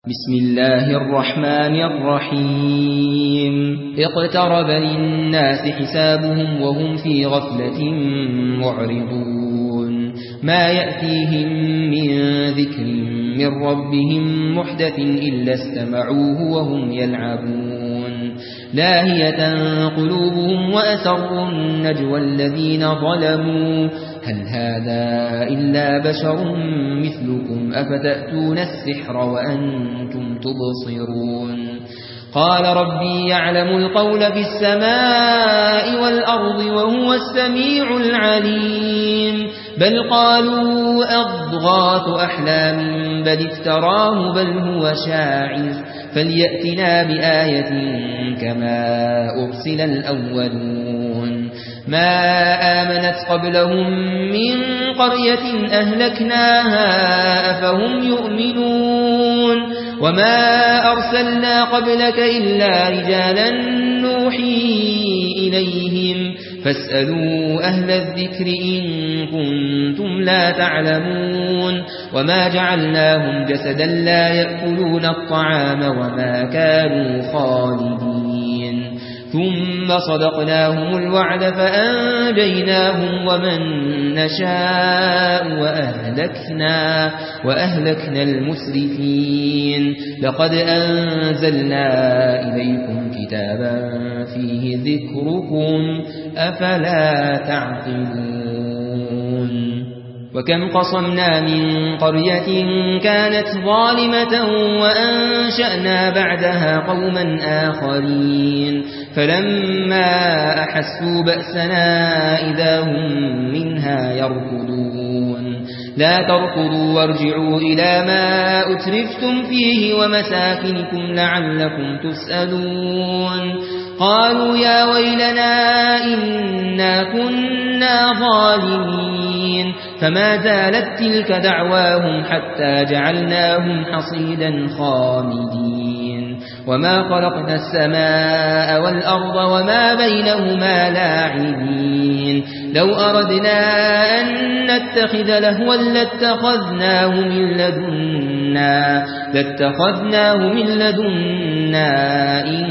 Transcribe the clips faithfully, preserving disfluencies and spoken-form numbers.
بسم الله الرحمن الرحيم اقترب للناس حسابهم وهم في غفلة معرضون ما يأتيهم من ذكر من ربهم محدث إلا استمعوه وهم يلعبون لاهية قلوبهم وأسروا النجوى الذين ظلموا هل هذا إلا بشر مثلكم أفتأتون السحر وأنتم تبصرون قال ربي يعلم القول في السماء والأرض وهو السميع العليم بل قالوا أضغاث أحلام بل افتراه بل هو شاعر فليأتنا بآية كما أرسل الأولون ما آمنت قبلهم من قرية أهلكناها أفهم يؤمنون وما أرسلنا قبلك إلا رجالا نوحي إليهم فاسألوا أهل الذكر إن كنتم لا تعلمون وما جعلناهم جسدا لا يأكلون الطعام وما كانوا خالدين ثم صدقناهم الوعد فأنجيناهم ومن نشاء وأهلكنا, وأهلكنا المسرفين لقد أنزلنا إليكم كتابا فيه ذكركم أفلا تعقلون وكم قصمنا من قرية كانت ظالمة وأنشأنا بعدها قوما آخرين فلما أحسوا بأسنا إذا هم منها يركضون لا تركضوا وارجعوا إلى ما أترفتم فيه ومساكنكم لعلكم تسألون قالوا يا ويلنا إنا كنا ظالمين فما زالت تلك دعواهم حتى جعلناهم حصيدا خامدين وما خلقنا السماء والأرض وما بينهما لاعبين لو أردنا أن نتخذ لهوا لاتخذناه من لدنا لاتخذناه من لدنا إن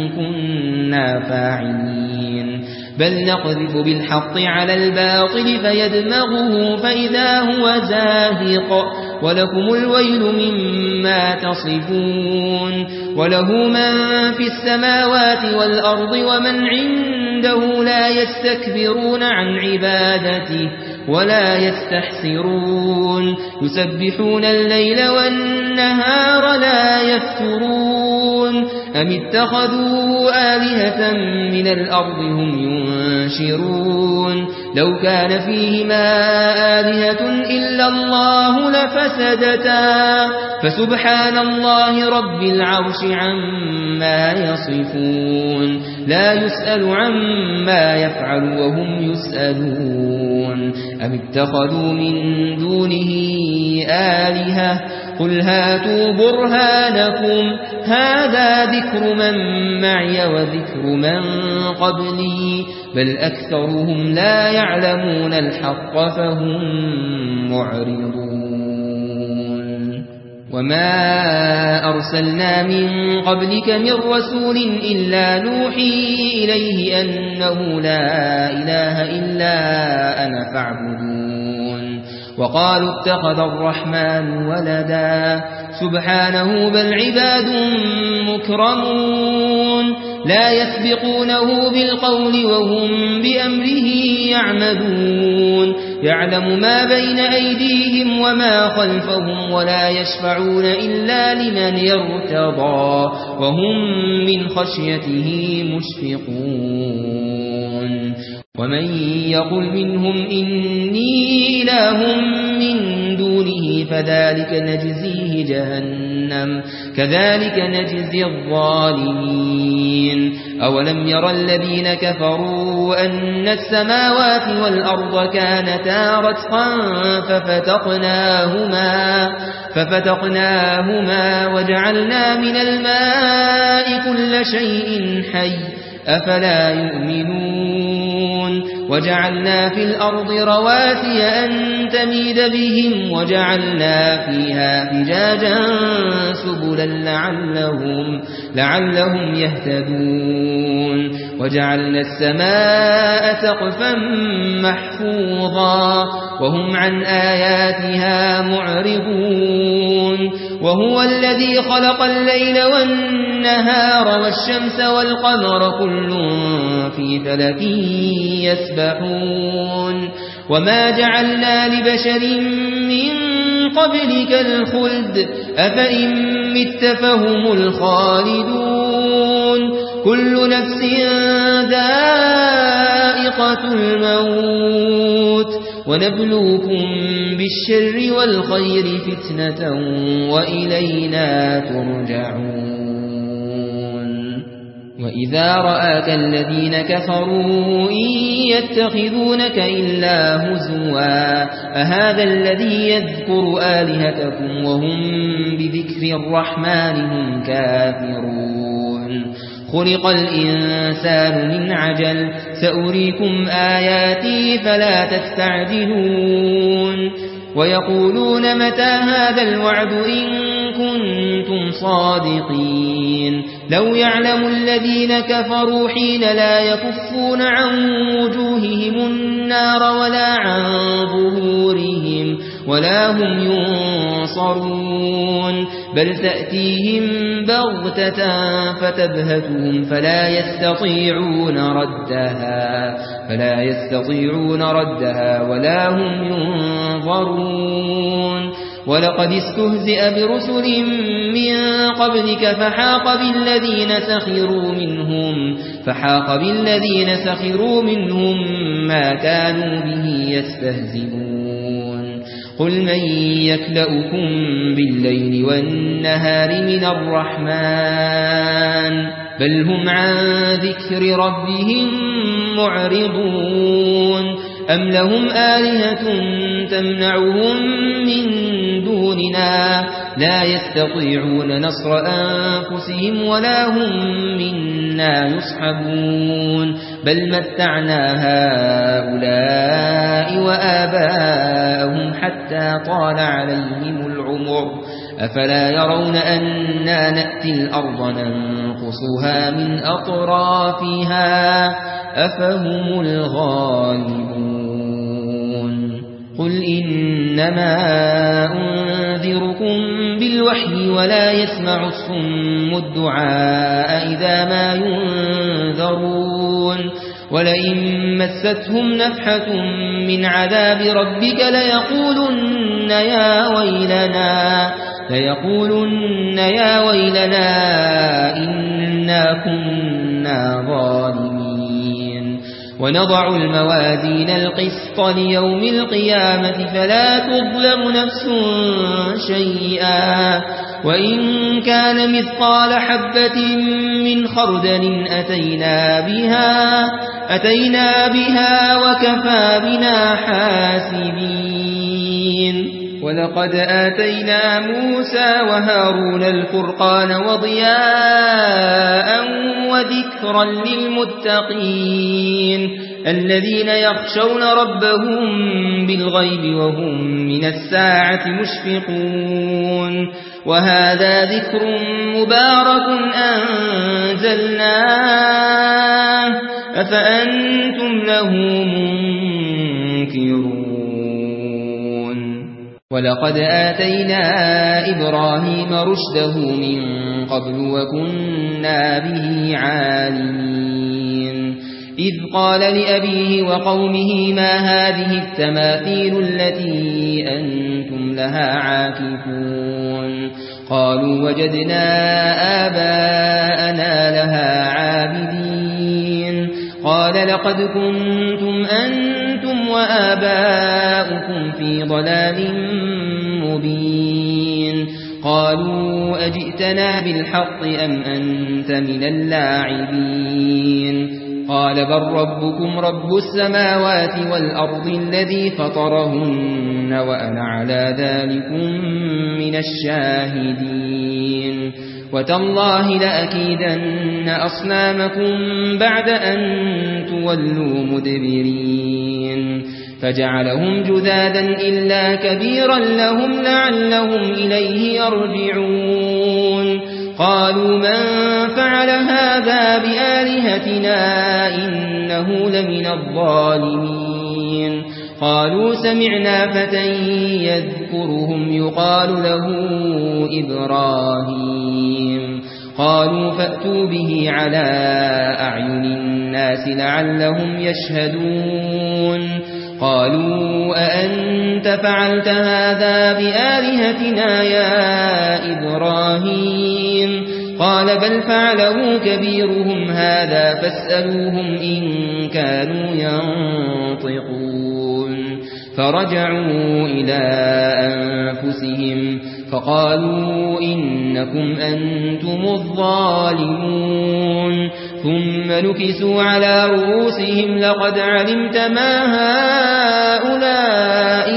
كنا فاعلين بل نقذف بالحق على الباطل فيدمغه فإذا هو زاهق ولكم الويل مما تصفون وله من في السماوات والأرض ومن عنده لا يستكبرون عن عبادته ولا يستحسرون يسبحون الليل والنهار لا يفترون أم اتخذوا آلهة من الأرض هم ينشرون لو كان فيهما آلهة إلا الله لفسدتا فسبحان الله رب العرش عما يصفون لا يسأل عما يفعل وهم يسألون أم اتخذوا من دونه آلهة قل هاتوا برهانكم هذا ذكر من معي وذكر من قبلي بل أكثرهم لا يعلمون الحق فهم معرضون وما أرسلنا من قبلك من رسول إلا نوحي إليه أنه لا إله إلا أنا فاعبدون وقالوا اتخذ الرحمن ولدا سبحانه بل عباد مكرمون لا يسبقونه بالقول وهم بأمره يعمدون يعلم ما بين أيديهم وما خلفهم ولا يشفعون إلا لمن يرتضى وهم من خشيته مشفقون ومن يقل منهم إني إله من دونه فذلك نجزيه جهنم كذلك نجزي الظالمين أولم يرى الذين كفروا أن السماوات والأرض كانتا رتقا ففتقناهما ففتقناهما وجعلنا من الماء كل شيء حي أفلا يؤمنون وجعلنا في الأرض رواسي أن تميد بهم وجعلنا فيها فجاجا سبلا لعلهم, لعلهم يهتدون وجعلنا السماء سقفا محفوظا وهم عن آياتها معرضون وهو الذي خلق الليل والنهار والشمس والقمر كل في فلك يسبحون وما جعلنا لبشر من قبلك الخلد أفإن مت فهم الخالدون كل نفس ذائقة الموت ونبلوكم بالشر والخير فتنة وإلينا ترجعون وإذا رآك الذين كفروا إن يتخذونك إلا هزوا أهذا الذي يذكر آلهتكم وهم بذكر الرحمن هم كافرون خلق الإنسان من عجل سأريكم آياتي فلا تستعجلون ويقولون متى هذا الوعد إن كنتم صادقين لو يعلم الذين كفروا حين لا يكفون عن وجوههم النار ولا عن ظهورهم ولا هم ينصرون بل تأتيهم بغتة فتبهتهم فلا يستطيعون ردها فلا يستطيعون ردها ولا هم ينظرون ولقد استهزئ برسل من قبلك فحاق بالذين سخروا منهم فحاق بالذين سخروا منهم ما كانوا به يستهزئون قل من يكلؤكم بالليل والنهار من الرحمن بل هم عن ذكر ربهم معرضون أم لهم آلهة تمنعهم من دوننا لا يستطيعون نصر أنفسهم ولا هم منا يصحبون بل متعنا هؤلاء وآباءهم حتى طال عليهم العمر أفلا يرون أنا نأتي الأرض ننقصها من أطرافها أفهم الغالبون قل إنما أنذركم بالوحي ولا يسمع الصم الدعاء إذا ما ينذرون ولئن مستهم نفحة من عذاب ربك ليقولن يا ويلنا ليقولن يا ويلنا إنا كنا ظالمين ونضع الموازين القسط ليوم القيامة فلا تظلم نفس شيئا وإن كان مثقال حبة من خردل أتينا بها أتينا بها وكفى بنا حاسبين ولقد آتينا موسى وهارون الفرقان وضياء وذكرا للمتقين الذين يخشون ربهم بالغيب وهم من الساعة مشفقون وهذا ذكر مبارك أنزلناه أفأنتم له منكرون ولقد آتينا إبراهيم رشده من قبل وكنا به عالمين إذ قال لأبيه وقومه ما هذه التماثيل التي أنتم لها عاكفون قالوا وجدنا آباءنا لها عابدين قال لقد كنتم أنتم وآباؤكم في ضلال مبين قالوا أجئتنا بالحق أم أنت من اللاعبين قال بل ربكم رب السماوات والأرض الذي فطرهن وأنا على ذلكم من الشاهدين وتالله لأكيدن أصنامكم بعد أن تولوا مدبرين فجعلهم جذاذا إلا كبيرا لهم لعلهم إليه يرجعون قالوا من فعل هذا بآلهتنا إنه لمن الظالمين قالوا سمعنا فتى يذكرهم يقال له إبراهيم قالوا فأتوا به على أعين الناس لعلهم يشهدون قالوا أأنت فعلت هذا بآلهتنا يا إبراهيم قال بل فعله كبيرهم هذا فاسألوهم إن كانوا ينطقون فرجعوا إلى أنفسهم فقالوا إنكم أنتم الظالمون ثم نكسوا على رؤوسهم لقد علمت ما هؤلاء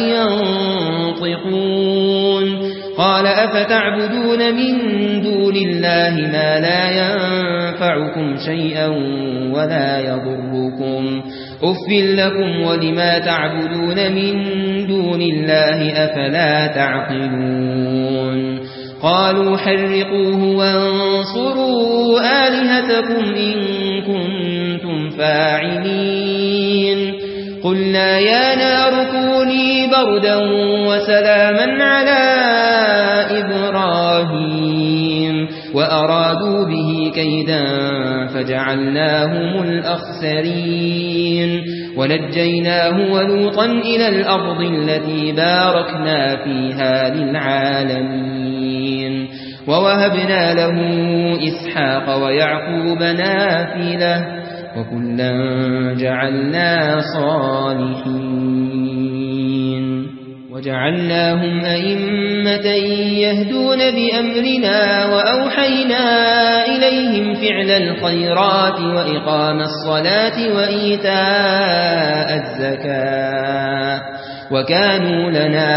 ينطقون قال أفتعبدون من دون الله ما لا ينفعكم شيئا ولا يضركم أف لكم ولما تعبدون من دون الله أفلا تعقلون قالوا حرقوه وانصروا آلهتكم إن كنتم فاعلين قلنا يا نار كوني بردا وسلاما على إبراهيم وأرادوا به كيدا فجعلناهم الأخسرين ونجيناه ولوطا إلى الأرض التي باركنا فيها للعالمين ووهبنا له إسحاق ويعقوب نافلة وكلا جعلنا صالحين وجعلناهم أئمة يهدون بأمرنا وأوحينا إليهم فعل الخيرات وإقام الصلاة وإيتاء الزكاة وكانوا لنا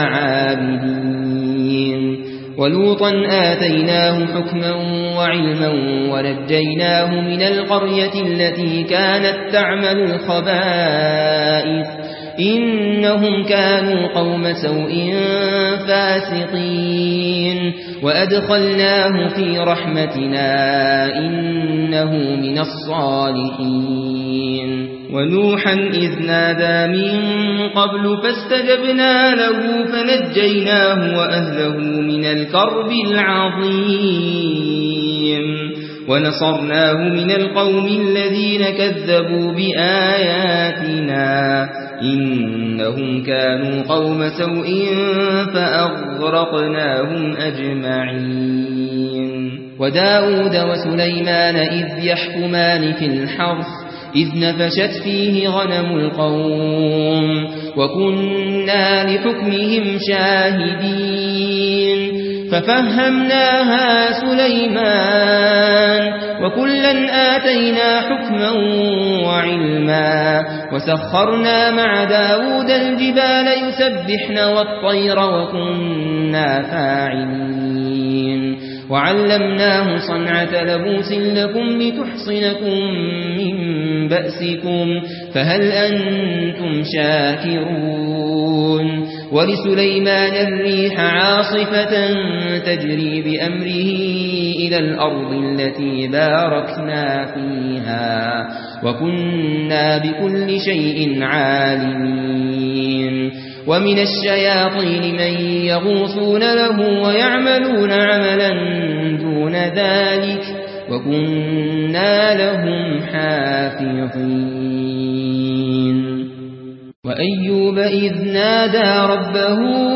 عابدين ولوطا آتيناه حكما وعلما ونجيناه من القرية التي كانت تعمل الخبائث إنهم كانوا قوم سوء فاسقين وأدخلناه في رحمتنا إنه من الصالحين ونوحا إذ نادى من قبل فاستجبنا له فنجيناه وأهله من الكرب العظيم ونصرناه من القوم الذين كذبوا بآياتنا إنهم كانوا قوم سوء فأغرقناهم أجمعين وداود وسليمان إذ يحكمان في الحرث إذ نفشت فيه غنم القوم وكنا لحكمهم شاهدين ففهمناها سليمان وكلا آتينا حكما وعلما وسخرنا مع داود الجبال يسبحن والطير وكنا فاعلين وعلمناه صنعة لبوس لكم لتحصنكم من بأسكم فهل أنتم شاكرون ولسليمان الريح عاصفة تجري بأمره إلى الأرض التي باركنا فيها وكنا بكل شيء عالمين ومن الشياطين من يغوصون له ويعملون عملا دون ذلك وكنا لهم حافظين وأيوب إذ نادى ربه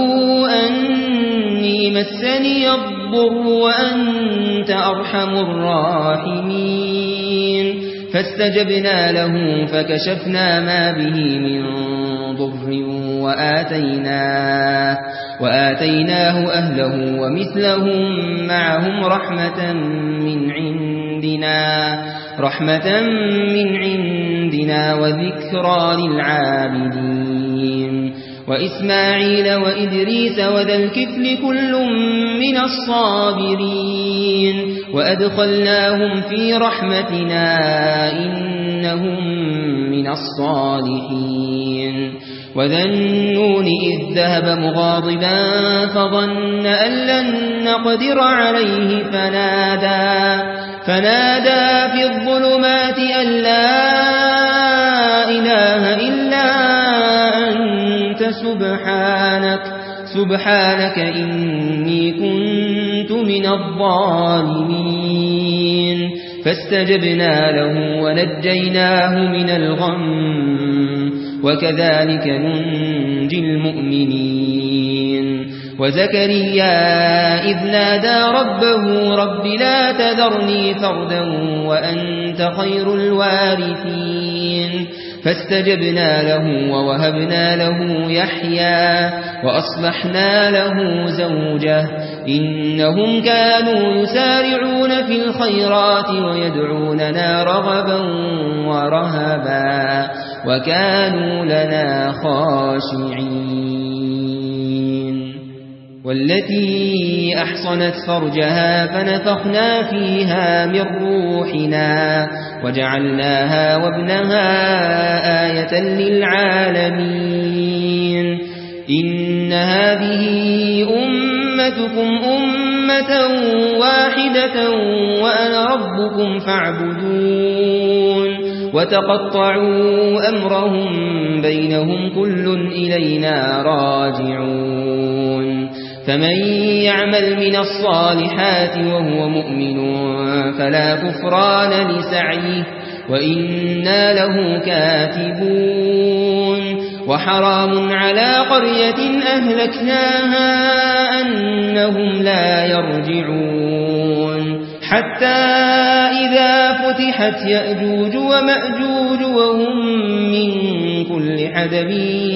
أني مسني الضر وأنت أرحم الراحمين فاستجبنا له فكشفنا ما به من ضر وآتيناه, وآتيناه أهله ومثلهم معهم رحمة من عندنا رحمة من عندنا وذكرى للعابدين وإسماعيل وإدريس وذا الكفل كل من الصابرين وأدخلناهم في رحمتنا إنهم من الصالحين وذا النون إذ ذهب مغاضبا فظن أن لن نقدر عليه فنادى, فنادى في الظلمات أن لا إله إلا أنت سبحانك, سبحانك إني كنت من الظالمين فاستجبنا له ونجيناه من الغم وكذلك ننجي المؤمنين وزكريا إذ نادى ربه رب لا تذرني فردا وأنت خير الوارثين فاستجبنا له ووهبنا له يحيى وأصلحنا له زوجه إنهم كانوا يسارعون في الخيرات ويدعوننا رغبا ورهبا وكانوا لنا خاشعين والتي أحصنت فرجها فنفخنا فيها من روحنا وجعلناها وابنها آية للعالمين إن هذه أمتكم أمة واحدة وأنا ربكم فاعبدون وتقطعوا أمرهم بينهم كل إلينا راجعون فمن يعمل من الصالحات وهو مؤمن فلا كفران لسعيه وإنا له كاتبون وحرام على قرية أهلكناها أنهم لا يرجعون حتى إذا فتحت يأجوج ومأجوج وهم من كل حدب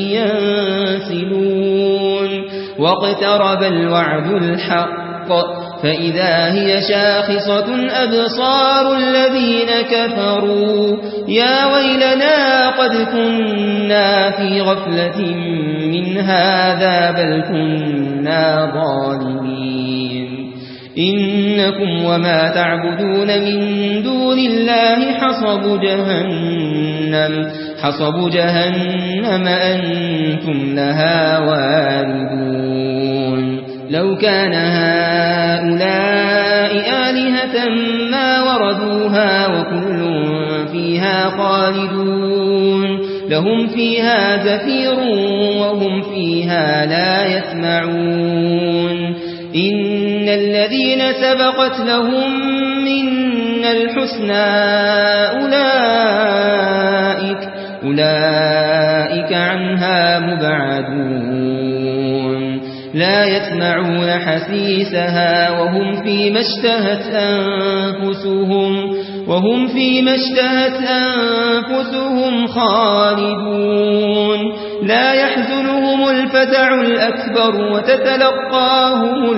ينسلون واقترب الوعد الحق فإذا هي شاخصة أبصار الذين كفروا يا ويلنا قد كنا في غفلة من هذا بل كنا ظالمين إنكم وما تعبدون من دون الله حصب جهنم حصب جهنم أنتم لها واردون لو كان هؤلاء آلهة ما وردوها وكل فيها خالدون لهم فيها زفير وهم فيها لا يسمعون إن الذين سبقت لهم منا الحسنى أولئك, أولئك عنها مبعدون لا يسمعون حسيسها وهم فيما اشتهت أنفسهم وهم فيما اشتهت أنفسهم خالدون لا يحزنهم الفزع الأكبر وتتلقاهم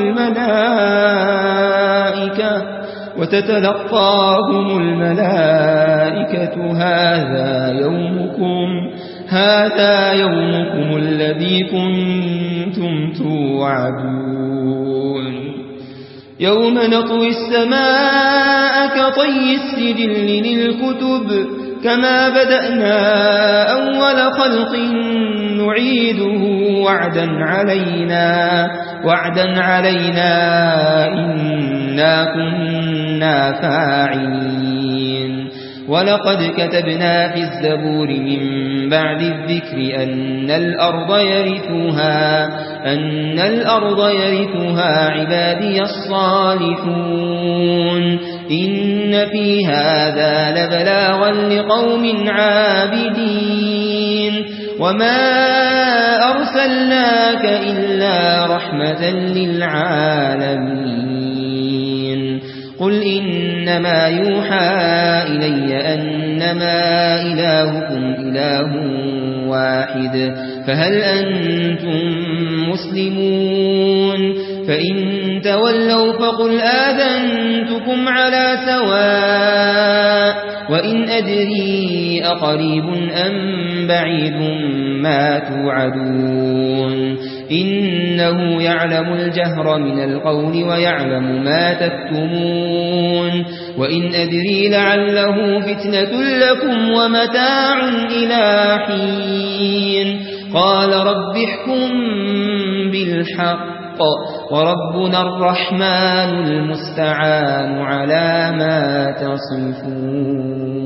الملائكة وتتلقاهم الملائكة هذا يومكم هذا يومكم الذي كنتم توعدون يوم نطوي السماء كطي السجل للكتب كما بدأنا أول خلق نعيده وعدا علينا وعدا علينا إنا كنا فاعلين ولقد كتبنا في الزبور من بعد الذكر أن الأرض يرثها أن الأرض يرثها عبادي الصالحون إن في هذا لبلاغا لقوم عابدين وما أرسلناك إلا رحمة للعالمين قل إنما يوحى إلي أنما إلهكم إله واحد فهل أنتم مسلمون فإن تولوا فقل آذنتكم على سواء وإن أدري أقريب أم بعيد ما توعدون إنه يعلم الجهر من القول ويعلم ما تكتمون وإن أدري لعله فتنة لكم ومتاع إلى حين قال رب احكم بالحق وربنا الرحمن المستعان على ما تصفون.